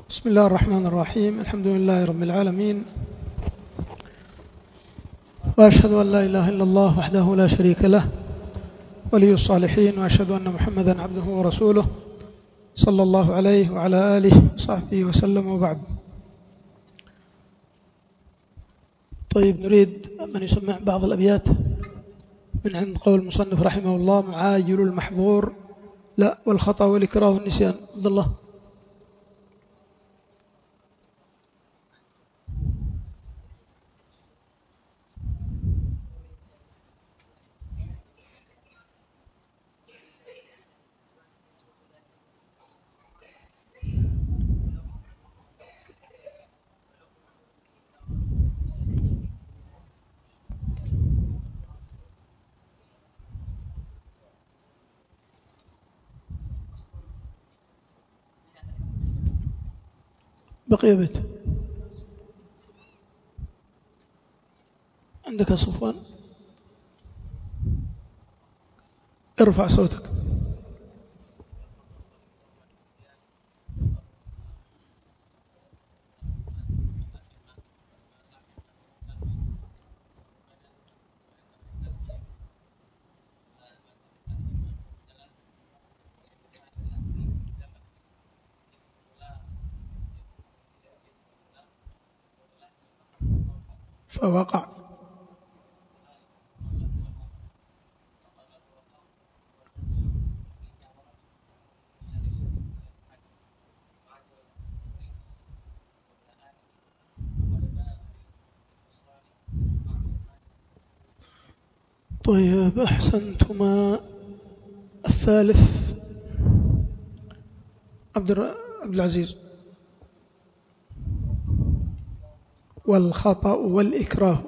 بسم الله الرحمن الرحيم. الحمد لله رب العالمين، وأشهد أن لا إله إلا الله وحده لا شريك له ولي الصالحين، وأشهد أن محمدا عبده ورسوله صلى الله عليه وعلى آله وصحبه وسلم، وبعد. طيب، نريد من يسمع بعض الأبيات من عند قول المصنف رحمه الله: معاجل المحظور لا والخطأ والإكراه والنسيان. عبد الله. بقي بيت عندك يا صفوان، ارفع صوتك. فوقع. طيب، أحسنتما. الثالث عبد العزيز. والخطأ والإكراه.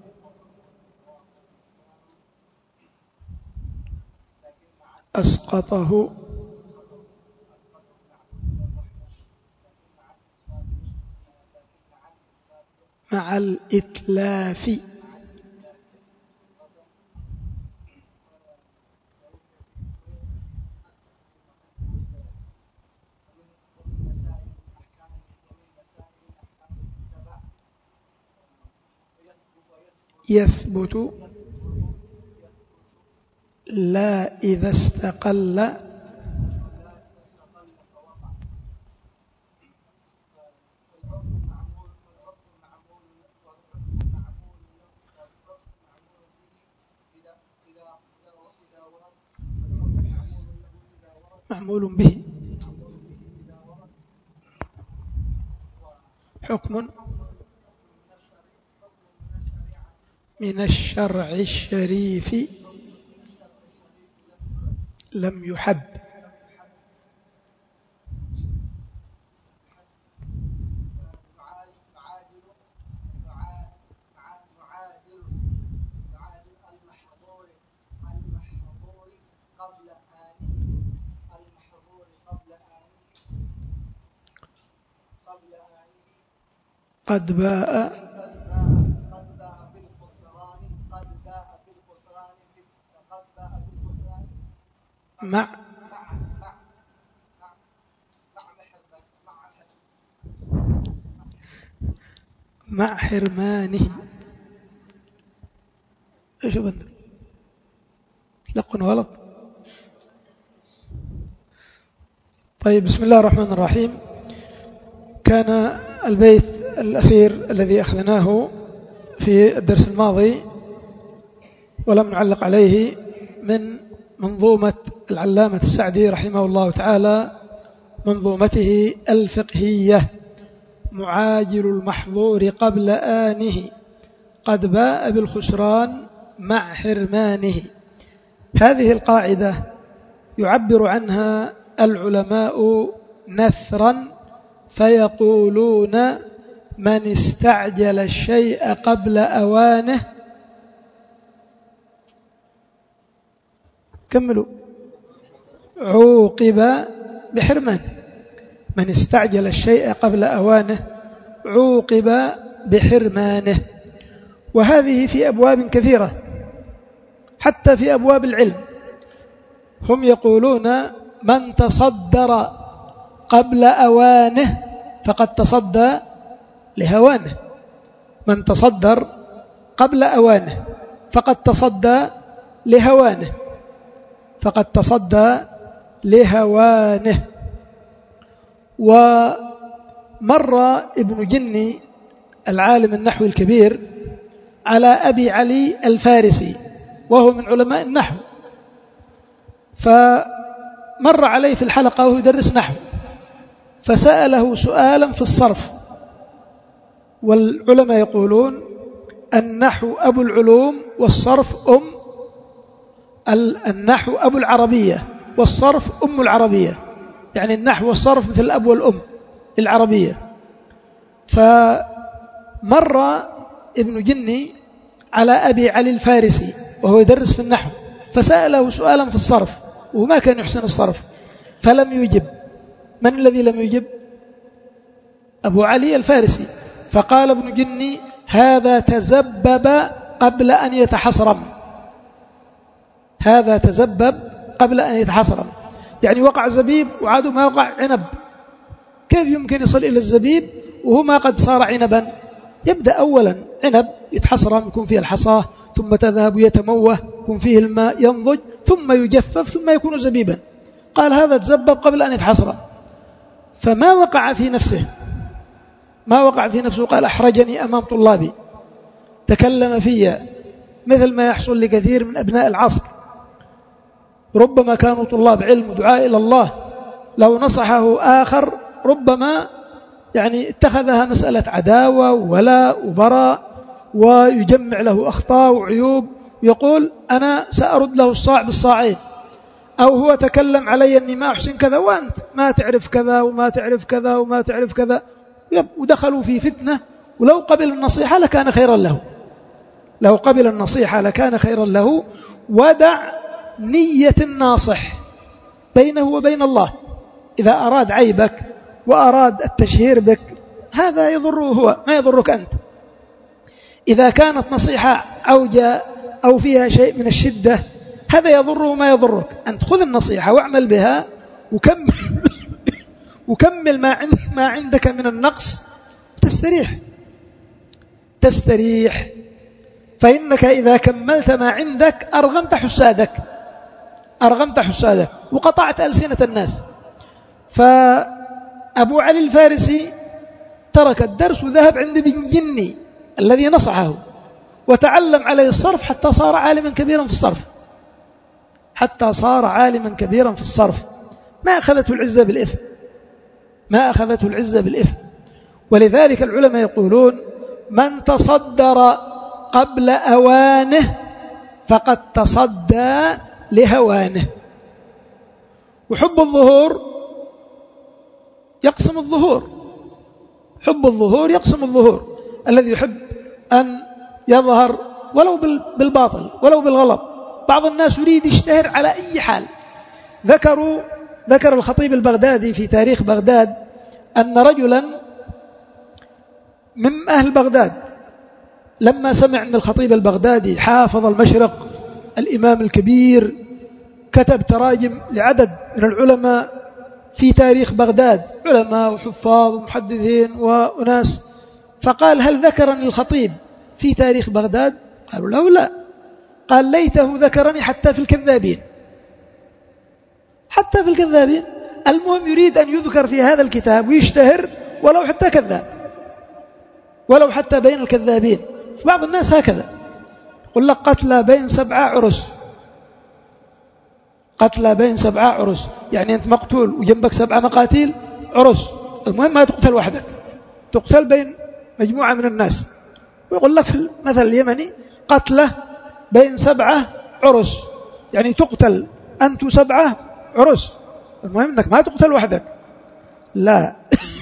أسقطه مع الإتلاف. يثبت لا إذا استقل معمول به. حكم من الشرع الشريف لم يحد. قد باء مع حرمانه. ايش بند لقن غلط. طيب، بسم الله الرحمن الرحيم. كان البيت الأخير الذي أخذناه في الدرس الماضي ولم نعلق عليه من منظومة العلامة السعدي رحمه الله تعالى، منظومته الفقهية: معاجل المحظور قبل آنه قد باء بالخسران مع حرمانه. هذه القاعدة يعبر عنها العلماء نثرا فيقولون: من استعجل الشيء قبل أوانه كملوا عوقب بحرمانه. من استعجل الشيء قبل أوانه عوقب بحرمانه. وهذه في أبواب كثيرة، حتى في أبواب العلم هم يقولون: من تصدر قبل أوانه فقد تصدى لهوانه. من تصدر قبل أوانه فقد تصدى لهوانه، فقد تصدى لهوانه. ومر ابن جني العالم النحوي الكبير على أبي علي الفارسي وهو من علماء النحو، فمر عليه في الحلقة وهو يدرس نحو، فسأله سؤالا في الصرف. والعلماء يقولون النحو أبو العلوم والصرف النحو أبو العربية والصرف أم العربية، يعني النحو والصرف مثل الأب والأم العربية. فمر ابن جني على أبي علي الفارسي وهو يدرس في النحو، فسأله سؤالا في الصرف وهو ما كان يحسن الصرف فلم يجب. من الذي لم يجب؟ أبو علي الفارسي. فقال ابن جني هذا تزبب قبل أن يتحصرم، هذا تزبب قبل أن يتحصرم، يعني وقع زبيب وعاد ما وقع عنب. كيف يمكن يصل إلى الزبيب وهو ما قد صار عنبا؟ يبدأ أولا عنب يتحصرم، يكون فيه الحصاه، ثم تذهب يتموه، يكون فيه الماء ينضج، ثم يجفف، ثم يكون زبيبا. قال هذا تزبب قبل أن يتحصرم، فما وقع في نفسه، ما وقع في نفسه. قال أحرجني أمام طلابي، تكلم في مثل ما يحصل لكثير من أبناء العصر، ربما كانوا طلاب علم ودعاء إلى الله، لو نصحه آخر ربما يعني اتخذها مسألة عداوة وولاء وبراء، ويجمع له أخطاء وعيوب ويقول أنا سأرد له الصاع بالصاعين، أو هو تكلم علي أني ما أحسن كذا وأنت ما تعرف كذا وما تعرف كذا وما تعرف كذا، ودخلوا في فتنة. ولو قبل النصيحة لكان خيرا له، لو قبل النصيحة لكان خيرا له. ودع نية الناصح بينه وبين الله، إذا أراد عيبك وأراد التشهير بك هذا يضره هو، ما يضرك أنت. إذا كانت نصيحة عوجة أو فيها شيء من الشدة هذا يضره ما يضرك أنت. خذ النصيحة واعمل بها وكمل ما عندك من النقص، تستريح. فإنك إذا كملت ما عندك أرغمت حسادك وقطعت ألسنة الناس. فأبو علي الفارسي ترك الدرس وذهب عند ابن جني الذي نصحه وتعلم عليه الصرف حتى صار عالما كبيرا في الصرف، ما أخذته العزة بالإثم. ولذلك العلماء يقولون من تصدر قبل أوانه فقد تصدى لهوانه. وحب الظهور يقسم الظهور، الذي يحب أن يظهر ولو بالباطل ولو بالغلط. بعض الناس يريد يشتهر على أي حال. ذكر الخطيب البغدادي في تاريخ بغداد أن رجلا من أهل بغداد لما سمع أن الخطيب البغدادي حافظ المشرق الإمام الكبير كتب تراجم لعدد من العلماء في تاريخ بغداد، علماء وحفاظ ومحدثين وناس، فقال هل ذكرني الخطيب في تاريخ بغداد؟ قالوا له لا. قال ليته ذكرني حتى في الكذابين. المهم يريد أن يذكر في هذا الكتاب ويشتهر ولو حتى كذاب، ولو حتى بين الكذابين. بعض الناس هكذا يقول لك قتلى بين 7 عرس، يعني أنت مقتول وجنبك 7 مقاتيل عرس، المهم ما تقتل وحدك، تقتل بين مجموعة من الناس. ويقول لك في المثل اليمني قتلة بين 7 عرس، يعني تقتل أنت 7 عرس، المهم أنك ما تقتل وحدك. لا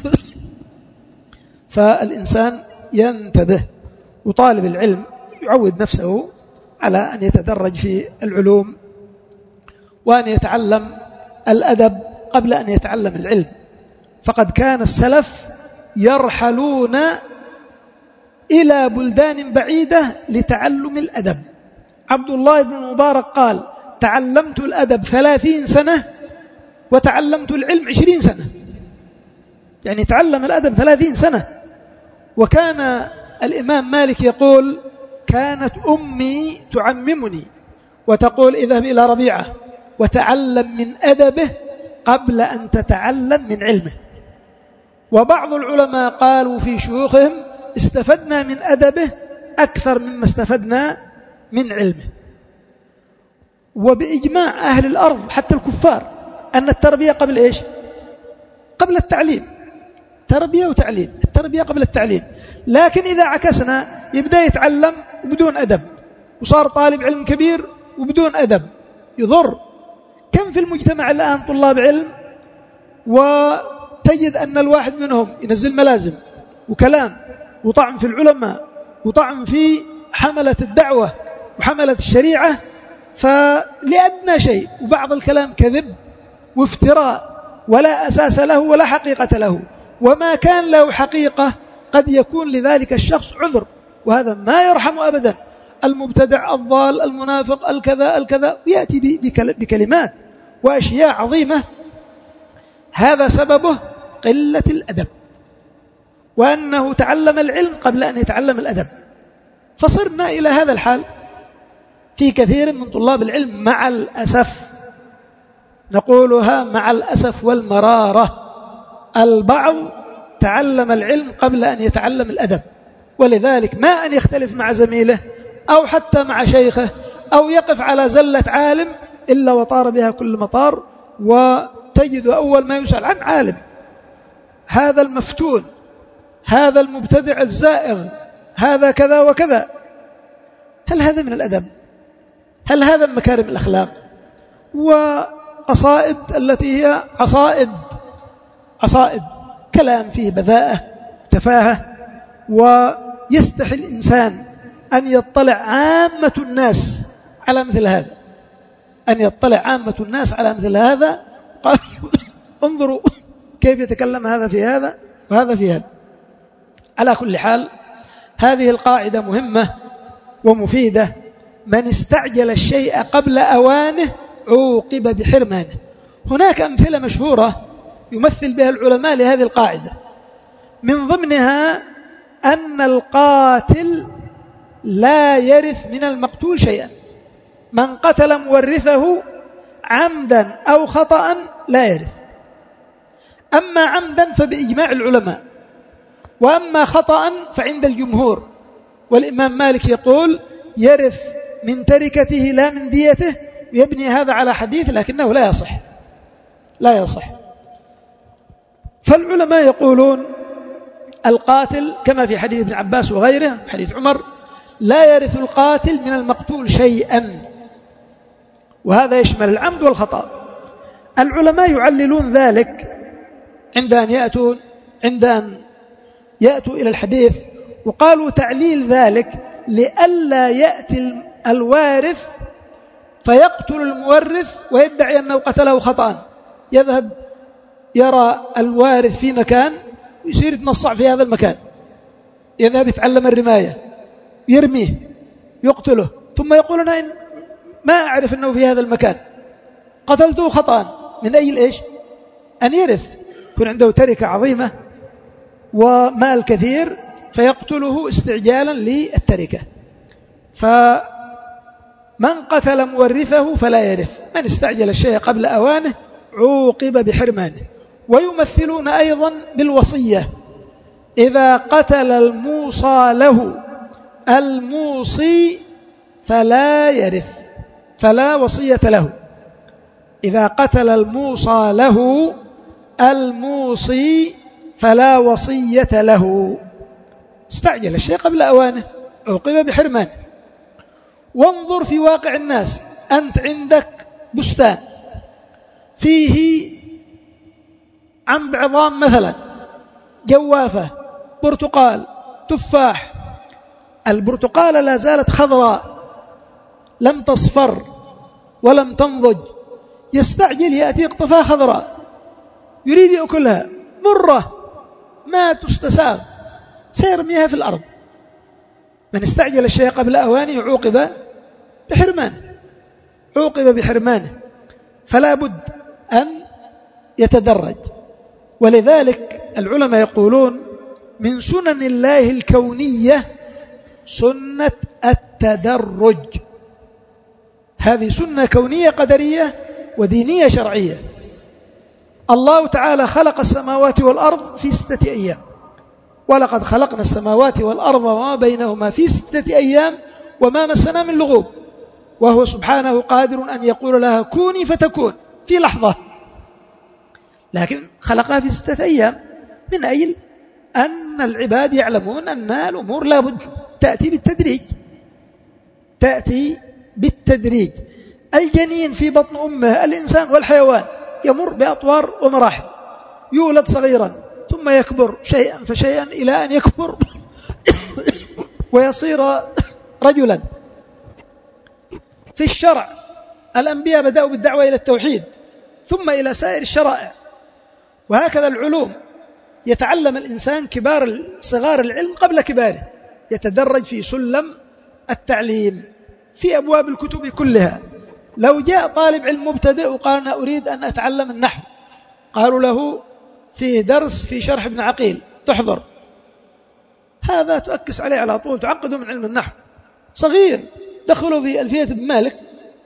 فالإنسان ينتبه، وطالب العلم يعود نفسه على أن يتدرج في العلوم وأن يتعلم الأدب قبل أن يتعلم العلم. فقد كان السلف يرحلون إلى بلدان بعيدة لتعلم الأدب. عبد الله بن المبارك قال تعلمت الأدب 30 سنة وتعلمت العلم 20 سنة. يعني تعلم الأدب 30 سنة. وكان الإمام مالك يقول كانت أمي تعممني وتقول اذهب إلى ربيعة وتعلم من أدبه قبل أن تتعلم من علمه. وبعض العلماء قالوا في شيوخهم استفدنا من أدبه أكثر مما استفدنا من علمه. وبإجماع أهل الأرض حتى الكفار أن التربية قبل إيش؟ قبل التعليم. تربية وتعليم، التربية قبل التعليم. لكن إذا عكسنا يبدأ يتعلم وبدون أدب، وصار طالب علم كبير وبدون أدب، يضر. كم في المجتمع الآن طلاب علم وتجد أن الواحد منهم ينزل ملازم وكلام وطعن في العلماء وطعن في حملة الدعوة وحملة الشريعة، فلأدنى شيء، وبعض الكلام كذب وافتراء ولا أساس له ولا حقيقة له، وما كان له حقيقة قد يكون لذلك الشخص عذر، وهذا ما يرحم أبدا. المبتدع الضال المنافق الكذا يأتي بكلمات وأشياء عظيمة، هذا سببه قلة الأدب، وأنه تعلم العلم قبل أن يتعلم الأدب. فصرنا إلى هذا الحال في كثير من طلاب العلم مع الأسف، نقولها مع الأسف والمرارة. البعض تعلم العلم قبل أن يتعلم الأدب، ولذلك ما أن يختلف مع زميله أو حتى مع شيخه أو يقف على زلة عالم إلا وطار بها كل مطار، وتجد أول ما يسأل عن عالم هذا المفتون، هذا المبتدع الزائغ، هذا كذا وكذا. هل هذا من الأدب؟ هل هذا من مكارم الأخلاق؟ وقصائد التي هي عصائد كلام فيه بذاءة تفاهة، ويستحي الإنسان أن يطلع عامة الناس على مثل هذا، أن يطلع عامة الناس على مثل هذا. قال انظروا كيف يتكلم هذا في هذا وهذا في هذا. على كل حال هذه القاعدة مهمة ومفيدة. من استعجل الشيء قبل أوانه عوقب بحرمانه. هناك أمثلة مشهورة يمثل بها العلماء لهذه القاعدة، من ضمنها أن القاتل لا يرث من المقتول شيئا. من قتل مورثه عمدا أو خطأ لا يرث. أما عمدا فبإجماع العلماء، وأما خطأ فعند الجمهور. والإمام مالك يقول يرث من تركته لا من ديته، ويبني هذا على حديث لكنه لا يصح. فالعلماء يقولون القاتل كما في حديث ابن عباس وغيره حديث عمر لا يرث القاتل من المقتول شيئا، وهذا يشمل العمد والخطأ. العلماء يعللون ذلك عند أن يأتوا إلى الحديث، وقالوا تعليل ذلك لئلا يأتي الوارث فيقتل المورث ويدعي أنه قتله خطأ، يذهب يرى الوارث في مكان ويصير يتنصع في هذا المكان، يذهب يتعلم الرماية يرميه يقتله، ثم يقول أنا ما أعرف أنه في هذا المكان قتلته خطأ. من أجل إيش؟ أن يرث، يكون عنده تركة عظيمة ومال كثير فيقتله استعجالا للتركة. فمن قتل مورثه فلا يرث. من استعجل الشيء قبل أوانه عوقب بحرمانه. ويمثلون أيضا بالوصية، إذا قتل الموصى له الموصي فلا يرث، فلا وصية له. إذا قتل الموصى له الموصي فلا وصية له. استعجل الشيء قبل أوانه عوقب بحرمانه. وانظر في واقع الناس، أنت عندك بستان فيه عنب عظام مثلا، جوافة، برتقال، تفاح. البرتقالة لا زالت خضراء لم تصفر ولم تنضج، يستعجل يأتي يقطفها خضراء يريد يأكلها، مرة ما تستساغ سيرميها في الأرض. من استعجل الشيء قبل أوانه عوقب بحرمانه. فلا بد أن يتدرج. ولذلك العلماء يقولون من سنن الله الكونية سنة التدرج. هذه سنة كونية قدرية ودينية شرعية. الله تعالى خلق السماوات والأرض في 6 أيام، ولقد خلقنا السماوات والأرض وما بينهما في 6 أيام وما مسنا من لغوب، وهو سبحانه قادر أن يقول لها كوني فتكون في لحظة، لكن خلقها في 6 أيام من أجل أن العباد يعلمون أن الأمور لابد تأتي بالتدريج. الجنين في بطن أمه، الإنسان والحيوان، يمر بأطوار ومراحل، يولد صغيرا ثم يكبر شيئا فشيئا إلى أن يكبر ويصير رجلا. في الشرع الأنبياء بدأوا بالدعوة إلى التوحيد ثم إلى سائر الشرائع، وهكذا العلوم يتعلم الإنسان صغار العلم قبل كباره، يتدرج في سلم التعليم في أبواب الكتب كلها. لو جاء طالب علم مبتدئ وقال أنا أريد أن أتعلم النحو، قالوا له فيه درس في شرح ابن عقيل تحضر، هذا تؤكس عليه على طول، تعقده من علم النحو. صغير دخلوا في ألفية ابن مالك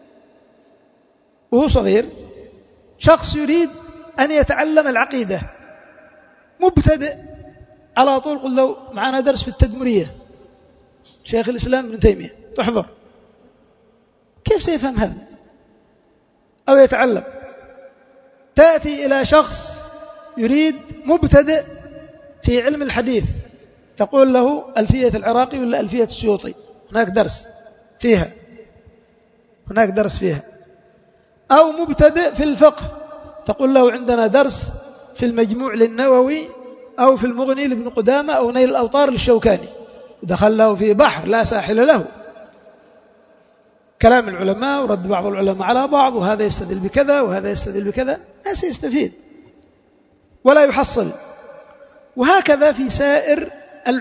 وهو صغير. شخص يريد أن يتعلم العقيدة مبتدئ، على طول قل له معنا درس في التدمرية شيخ الإسلام ابن تيمية تحضر. كيف سيفهم هذا أو يتعلم؟ تأتي إلى شخص يريد مبتدئ في علم الحديث، تقول له ألفية العراقي ولا ألفية السيوطي، هناك درس فيها. أو مبتدئ في الفقه، تقول له عندنا درس في المجموع للنووي أو في المغني لابن قدامة أو نيل الأوطار للشوكاني، ودخل له في بحر لا ساحل له، كلام العلماء ورد بعض العلماء على بعض، وهذا يستدل بكذا وهذا يستدل بكذا، لا سيستفيد ولا يحصل. وهكذا في سائر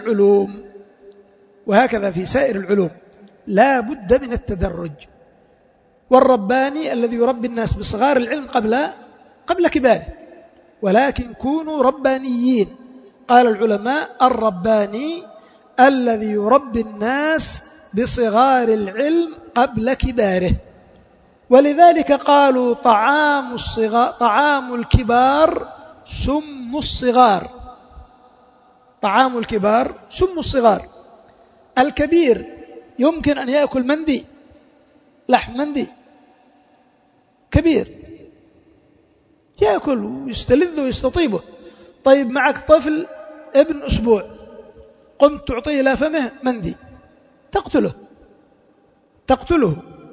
العلوم لا بد من التدرج. والرباني الذي يربي الناس بصغار العلم قبل كباره، ولكن كونوا ربانيين. قال العلماء الرباني الذي يربي الناس بصغار العلم قبل كباره. ولذلك قالوا طعام الكبار سم الصغار. طعام الكبار سم الصغار. الكبير يمكن أن يأكل مندي، لحم مندي، كبير يأكل ويستلذ ويستطيبه. طيب معك طفل ابن أسبوع، قمت تعطيه إلى فمه مندي، تقتله،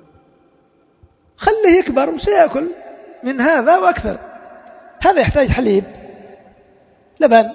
خليه يكبر وسيأكل من هذا وأكثر. هذا يحتاج حليب، لبن،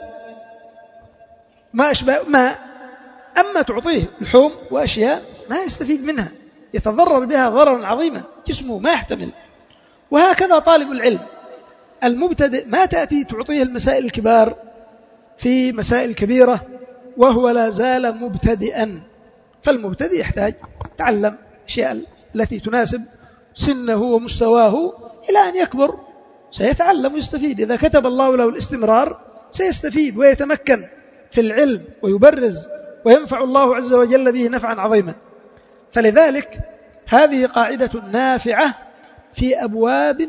ما أشبه ماء. أما تعطيه لحوم وأشياء ما يستفيد منها، يتضرر بها ضررا عظيما، جسمه ما يحتمل. وهكذا طالب العلم المبتدئ ما تأتي تعطيه المسائل الكبار في مسائل كبيرة وهو لا زال مبتدئا. فالمبتدئ يحتاج تعلم أشياء التي تناسب سنه ومستواه إلى أن يكبر، سيتعلم ويستفيد. إذا كتب الله له الاستمرار سيستفيد ويتمكن في العلم ويبرز وينفع الله عز وجل به نفعا عظيما. فلذلك هذه قاعدة نافعة في أبواب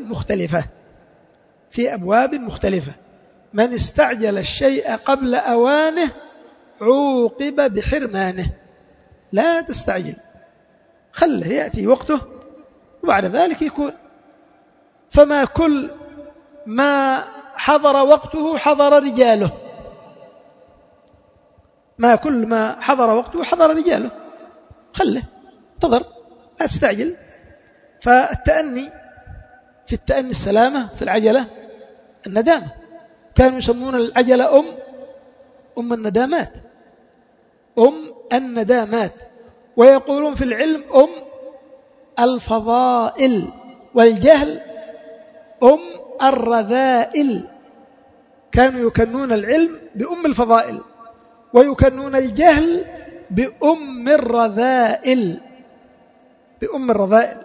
مختلفة. من استعجل الشيء قبل أوانه عوقب بحرمانه. لا تستعجل، خله يأتي وقته وبعد ذلك يكون. فما كل ما حضر وقته حضر رجاله، خله انتظر، لا تستعجل. فالتأني في التأني السلامة، في العجلة الندامة. كانوا يسمون العجلة أم الندامات، ويقولون في العلم الفضائل، والجهل الرذائل. كانوا يكنون العلم بأم الفضائل ويكنون الجهل بأم الرذائل.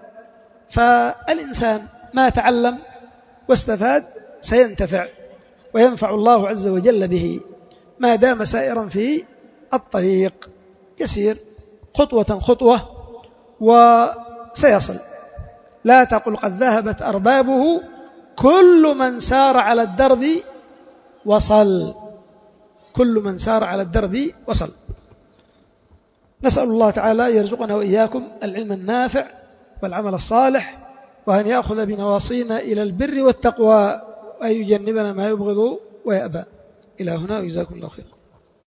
فالإنسان ما تعلم واستفاد سينتفع، وينفع الله عز وجل به ما دام سائرا في الطريق، يسير خطوة خطوة وسيصل. لا تقل قد ذهبت أربابه، كل من سار على الدرب وصل، كل من سار على الدرب وصل. نسأل الله تعالى يرزقنا وإياكم العلم النافع والعمل الصالح، وأن يأخذ بنواصينا إلى البر والتقوى، وأن يجنبنا ما يبغض ويأبى. إلى هنا وجزاكم الله خير.